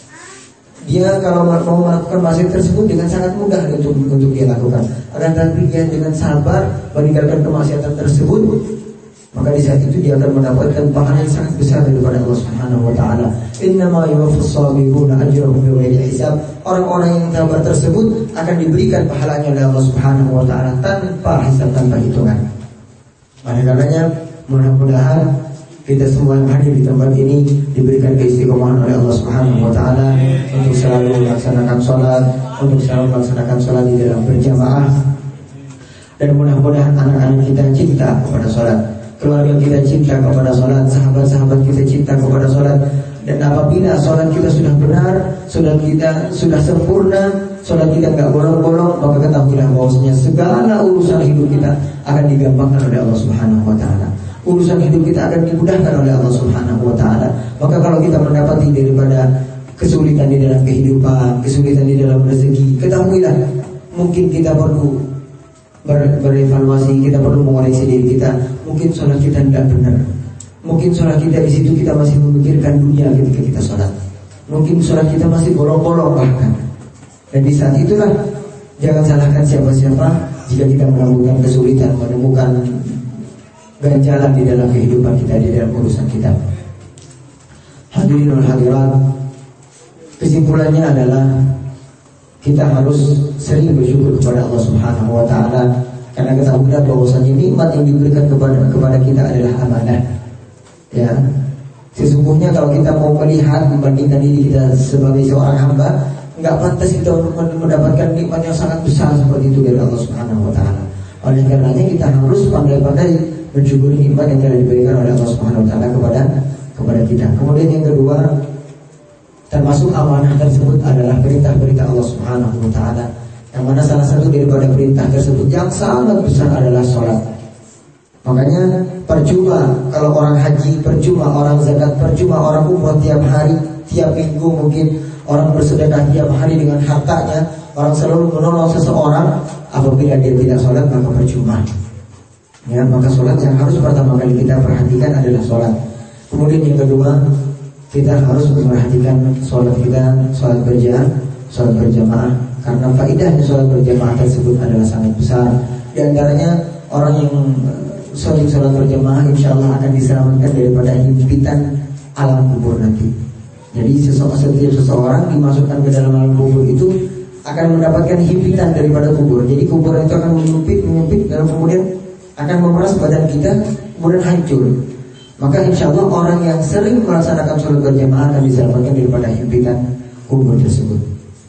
Dia kalau mau melakukan maksiat tersebut dengan sangat mudah untuk dia lakukan. Akan tetapi dia dengan sabar meninggalkan kemaksiatan tersebut, maka di saat itu dia akan mendapatkan pahala yang sangat besar daripada Allah Subhanahu wa ta'ala. Innama yuwaffas sabiruna ajrahum bighairi hisab. Orang-orang yang sabar tersebut akan diberikan pahalanya oleh Allah Subhanahu wa ta'ala tanpa hisab, tanpa hitungan. Oleh karenanya mudah-mudahan kita semua yang hadir di tempat ini diberikan keistiqomahan oleh Allah Subhanahu wa ta'ala untuk selalu melaksanakan sholat, untuk selalu melaksanakan sholat di dalam berjamaah. Dan mudah-mudahan anak-anak kita cinta kepada sholat, keluarga kita cinta kepada sholat, sahabat-sahabat kita cinta kepada sholat. Dan apabila sholat kita sudah benar, sholat kita sudah sempurna, sholat kita nggak bolong-bolong, maka ketahuilah bahwasanya segala urusan hidup kita akan digampangkan oleh Allah Subhanahu wa taala. Urusan hidup kita akan dimudahkan oleh Allah Subhanahu wa taala. Maka kalau kita mendapati daripada kesulitan di dalam kehidupan, kesulitan di dalam rezeki, ketahuilah mungkin kita perlu berevaluasi, kita perlu mengoreksi diri kita. Mungkin sholat kita tidak benar. Mungkin sholat kita di situ kita masih memikirkan dunia ketika kita sholat. Mungkin sholat kita masih bolong-bolong bahkan. Dan di saat itulah jangan salahkan siapa-siapa jika kita menemukan kesulitan, menemukan ganjalan di dalam kehidupan kita, di dalam urusan kita. Hadirin wal hadirat, kesimpulannya adalah kita harus sering bersyukur kepada Allah Subhanahu wa taala, karena ketahuilah bahwasanya nikmat yang diberikan kepada kita adalah amanah. Ya. Sesungguhnya kalau kita mau melihat membandingkan diri kita sebagai seorang hamba, enggak pantas kita mendapatkan nikmat yang sangat besar seperti itu dari Allah Subhanahu wa taala. Oleh karenanya kita harus pandai-pandai mensyukuri nikmat yang telah diberikan oleh Allah Subhanahu wa taala kepada kita. Kemudian yang kedua, termasuk amanah tersebut adalah perintah-perintah Allah Subhanahu wa taala. Yang mana salah satu daripada perintah tersebut yang sangat besar adalah sholat. Makanya percuma kalau orang haji, percuma orang zakat, percuma orang umrah tiap hari, tiap minggu mungkin orang bersedekah tiap hari dengan hartanya, orang selalu menolong seseorang, apabila dia tidak sholat maka percuma. Ya, maka sholat yang harus pertama kali kita perhatikan adalah sholat. Kemudian yang kedua, kita harus memperhatikan sholat kita, sholat berjamaah, karena faedahnya sholat berjamaah tersebut adalah sangat besar. Di antaranya orang yang sholat berjamaah insya Allah akan diselamatkan daripada himpitan alam kubur nanti. Jadi setiap seseorang dimasukkan ke dalam alam kubur itu akan mendapatkan himpitan daripada kubur. Jadi kubur itu akan menyempit dan kemudian akan memeras badan kita, kemudian hancur. Maka insya Allah orang yang sering melaksanakan sholat berjamaah akan diselamatkan daripada himpitan kubur tersebut.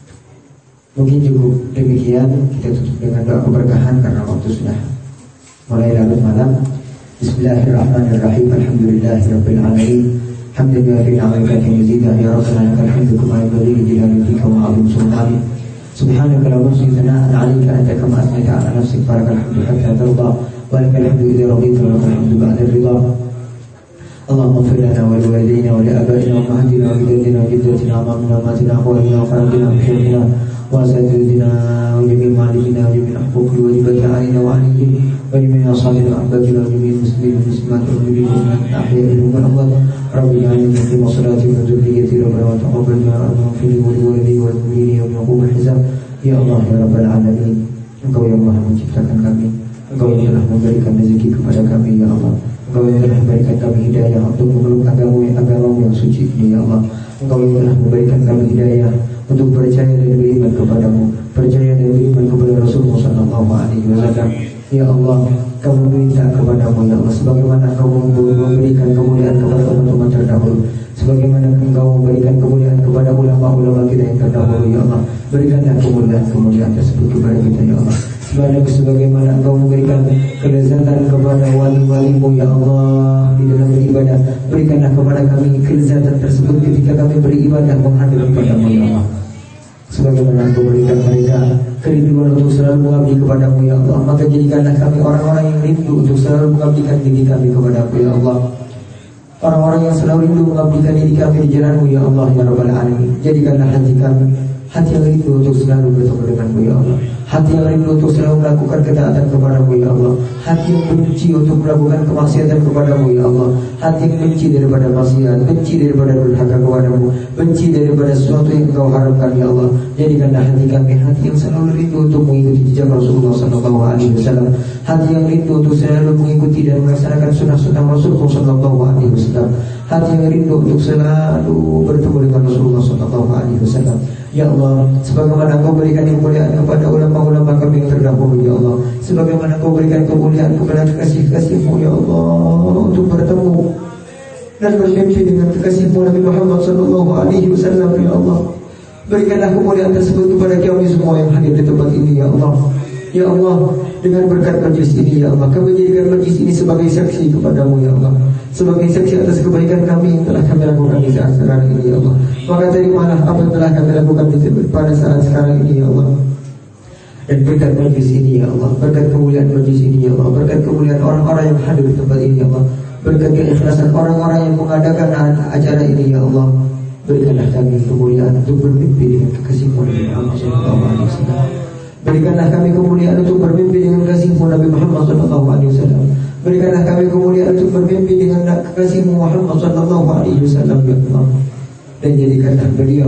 Mungkin cukup demikian, kita tutup dengan doa keberkahan karena waktu sudah mulai larut malam. Bismillahirrahmanirrahim. Alhamdulillahirabbil alamin. Hamdan yuafi ni'amaka mazidan ya rabbana lakal hamdu kama yanbaghi li jalali wa 'azimi sultanik. Subhanaka la nuhsi thana'an 'alaika anta kama athnayta 'ala nafsik, barakal hamdu hatta tarda wa lakal hamdu idza radita wa lakal hamdu ba'da ridha. اللهم اغفر لنا ولوالدينا ولآبائنا وأمهاتنا وجداتنا وجداتنا وعمامنا وأمهاتنا وأخواننا وأخواتنا وشيخنا وأساتذتنا وجميع معلمينا وجميع حقوق الواجبات علينا وعليهم وجميع أصحابنا وأحبابنا وجميع المسلمين والمسلمات والمؤمنين الأحياء منهم والأموات. رب اجعلنا مقيم الصلاة ومن ذريتي ربنا وتقبل دعاءنا واغفر لي ولوالدي والمؤمنين يوم يقوم الحساب. Ya Allah ya Rabbal Alamin, Engkau yang Maha menciptakan kami, Engkau yang telah memberikan rezeki kepada kami ya Allah. Engkau yang telah memberikan kami hidayah untuk memeluk agamamu yang suci ini ya Allah. Engkau yang telah memberikan kami hidayah untuk percaya dan beriman kepadamu, percaya dan beriman kepada Rasulullah SAW. Ya Allah, kami minta kepadamu ya Allah, sebagaimana Engkau memberikan kemuliaan kepada umat-umat terdahulu, sebagaimana Engkau memberikan kemuliaan kepada ulama-ulama kita yang terdahulu ya Allah, berikanlah kemuliaan tersebut kepada kita ya Allah. Sebagaimana Engkau memberikan kelezatan kepada wali-walimu ya Allah di dalam beribadah, berikanlah kepada kami kelezatan tersebut ketika kami beribadah menghadap kepadamu ya Allah. Sebagaimana Engkau berikan mereka kerinduan untuk selalu mengabdi kepadamu ya Allah, maka jadikanlah kami orang-orang yang rindu untuk selalu mengabdikan diri kami kepadamu ya Allah. Orang-orang yang selalu rindu mengabdikan diri kami di jalan-Mu ya Allah ya Rabbal Alamin. Jadikanlah hati kami hati yang rindu untuk selalu bertemu denganmu ya Allah, hati yang rindu untuk selalu melakukan ketaatan kepadamu ya Allah, hati yang benci untuk melakukan kemaksiatan kepadamu ya Allah, hati yang benci daripada maksiat, benci daripada durhaka kepadamu, benci daripada sesuatu yang Engkau haramkan ya Allah. Jadikanlah hati kami hati yang selalu rindu untuk mengikuti jejak Rasulullah SAW, hati yang rindu untuk selalu mengikuti dan melaksanakan sunnah-sunnah Rasulullah SAW, hati yang rindu untuk selalu bertemu dengan Rasulullah SAW. Ya Allah, sebagaimana Engkau berikan kemuliaan kepada ulama-ulama kami yang terdahulu ya Allah, sebagaimana Engkau berikan kemuliaan kepada kekasih-kekasih-Mu ya Allah untuk bertemu dan bermimpi dengan kekasih-Mu Nabi Muhammad SAW ya Allah, berikanlah kemuliaan tersebut kepada kami semua yang hadir di tempat ini ya Allah. Ya Allah, Dengan berkat majlis ini ya Allah, kami jadikan majlis ini sebagai saksi kepadamu ya Allah, sebagai saksi atas kebaikan kami yang telah kami lakukan di saat sekarang ini ya Allah. Maka terimalah apa yang telah kami lakukan pada saat sekarang ini ya Allah. Dan berkat majlis ini ya Allah, berkat kemuliaan majlis ini ya Allah, berkat kemuliaan orang-orang yang hadir di tempat ini ya Allah, berkat keikhlasan orang-orang yang mengadakan acara ini ya Allah, berikanlah kami kemuliaan untuk bermimpi dengan kekasih-Mu Nabi Muhammad SAW. Berikanlah kami kemuliaan untuk bermimpi dengan kekasih-Mu Nabi Muhammad SAW. Berikanlah kami kemuliaan untuk bermimpi dengan kekasih-Mu Muhammad SAW ya Allah. Dan jadikanlah beliau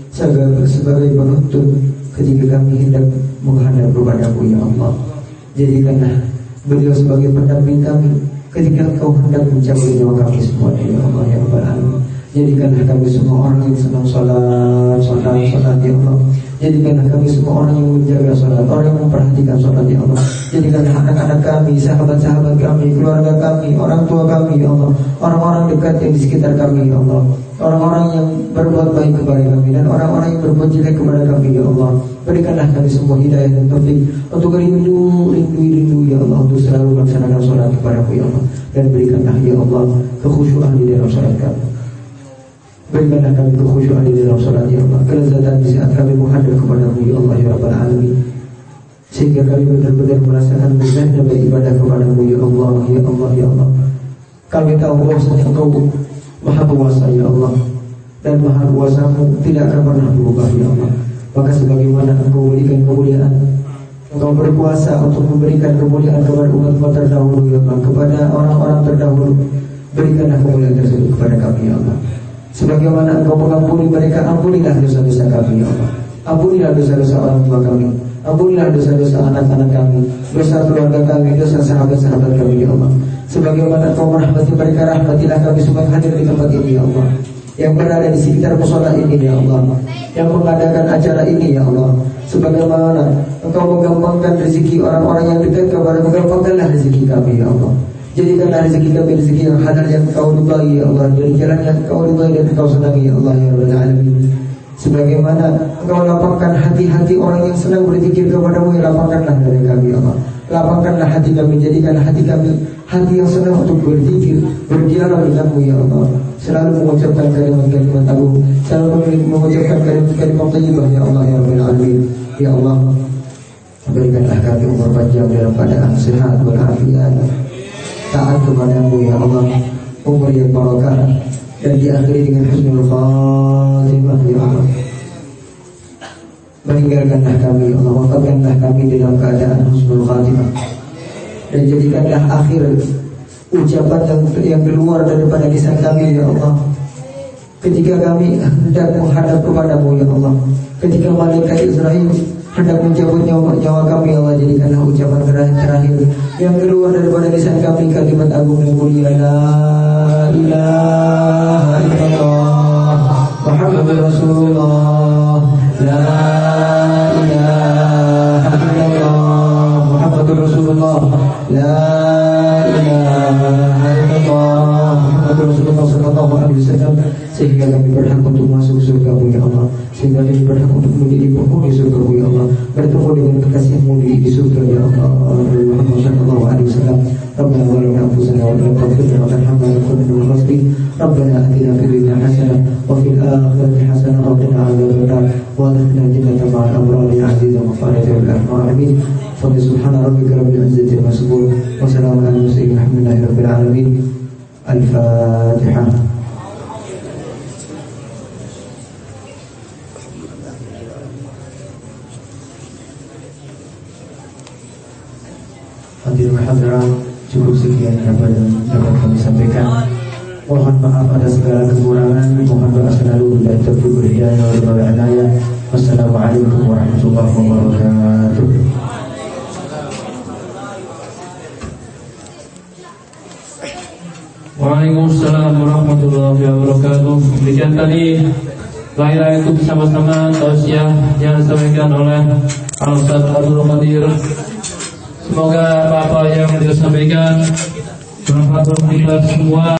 sebagai penuntun ketika kami hendak menghadap kepada-Mu ya Allah. Jadikanlah beliau sebagai pendamping kami ketika Engkau hendak mencabut nyawa kami semua ya Allah ya Rabbal Alamin. Jadikanlah kami semua orang yang senang salat ya Allah. Jadikanlah kami semua orang yang menjaga salat, orang yang memperhatikan salat ya Allah. Jadikanlah anak-anak kami, sahabat-sahabat kami, keluarga kami, orang tua kami ya Allah, orang-orang dekat yang di sekitar kami ya Allah, orang-orang yang berbuat baik kepada kami dan orang-orang yang berbuat jelek kepada kami ya Allah. Berikanlah kami semua hidayah dan taufik untuk rindu ya Allah, untuk selalu melaksanakan salat kepada-Mu ya Allah. Dan berikanlah ya Allah kekhusyuan di dalam salat kami. Berikanlah kami kekhusyuan di dalam salat ya Allah, kelezatan di saat kami menghadap kepada-Mu ya Allah ya Rabbal Alamin, sehingga kami benar-benar merasakan lezatnya beribadah kepada-Mu ya Allah ya Allah ya Allah. Kami tahu bahwasanya Engkau Maha Kuasa ya Allah, dan Maha Kuasa-Mu tidak akan pernah berubah ya Allah. Maka sebagaimana Engkau berikan kemuliaan, Engkau berkuasa untuk memberikan kemuliaan kepada umat-umat terdahulu ya Allah, kepada orang-orang terdahulu, berikanlah kemuliaan tersebut kepada kami ya Allah. Sebagaimana Engkau mengampuni mereka, ampunilah dosa-dosa kami ya Allah. Ampunilah dosa-dosa orang tua kami, ampunilah dosa-dosa anak-anak kami, dosa keluarga kami, dosa sahabat-sahabat kami ya Allah. Sebagaimana Engkau merahmati mereka, rahmatilah kami semua yang hadir di tempat ini ya Allah, yang berada di sekitar mushola ini ya Allah, yang mengadakan acara ini ya Allah. Sebagaimana Engkau menggampangkan rezeki orang-orang yang dekat kepada, menggampangkanlah rezeki kami ya Allah. Jadikanlah rezeki kami rezeki yang halal yang Engkau ridai ya Allah, dari jalan yang Engkau ridai dan Engkau senangi ya Allah ya Rabbal Alamin. Sebagaimana Engkau lapangkan hati-hati orang yang senang berzikir kepada-Mu, ya lapangkanlah dari kami ya Allah. Lapangkanlah hati kami, jadikanlah hati kami hati yang senang untuk berzikir, berdialog dengan-Mu ya Allah. Selalu mengucapkan kalimat-kalimat agung, selalu mengucapkan kalimat-kalimat thayyibah ya Allah ya Rabbal Alamin. Ya Allah, berikanlah kami umur panjang dalam keadaan sehat walafiat, taat kepada-Mu ya Allah, umur yang barakah, dan diakhiri dengan husnul khatimah ya Allah. Meninggalkanlah kami ya Allah, wafatkanlah kami dalam keadaan husnul khatimah, dan jadikanlah akhir ucapan yang keluar daripada lisan kami ya Allah, ketika kami hendak menghadap kepada-Mu ya Allah, ketika malaikat Israel hendak mencabut nyawa kami ya Allah. Jadikanlah ucapan terakhir yang keluar daripada lisan kami kalimat agung yang mulia, la ilaha illallah Muhammadur Rasulullah, la ilaha illallah Muhammadur Rasulullah, la ilaha illallah Muhammadur Rasulullah sallallahu alaihi wasallam, sehingga kami berhak untuk masuk surga-Mu ya Allah, sehingga kami berhak untuk menjadi penghuni surga-Mu ya Allah, bertemu dengan kekasih-Mu di surga ya Allah Muhammad sallallahu alaihi wasallam. Rabbana zalamna anfusana wa lam taghfir lana wa tarhamna lanakunanna minal khasirin. Rabbana atina fid dunya hasanah wa fil akhirati hasanah wa qina adzabannar wa adkhilna jannata ma'al abrar ya aziz wa ghafar ya rabbal alamin. Subhana rabbika rabbil izzati amma yasifun wa salamun alal mursalin walhamdulillahi rabbil alamin. Al-Fatihah. Hadirin hadirat, cukup sekian dapat kami sampaikan. Mohon maaf atas segala kekurangan. Mohon doa selalu dan taufik hidayah wal inayah. Wassalamualaikum warahmatullahi wabarakatuh. Waalaikumsalam warahmatullahi wabarakatuh. Demikian tadi lahir itu bersama-sama tausiah yang disampaikan oleh Al-Ustaz Abdul Qadir. Semoga apa-apa yang disampaikan bermanfaat untuk kita semua.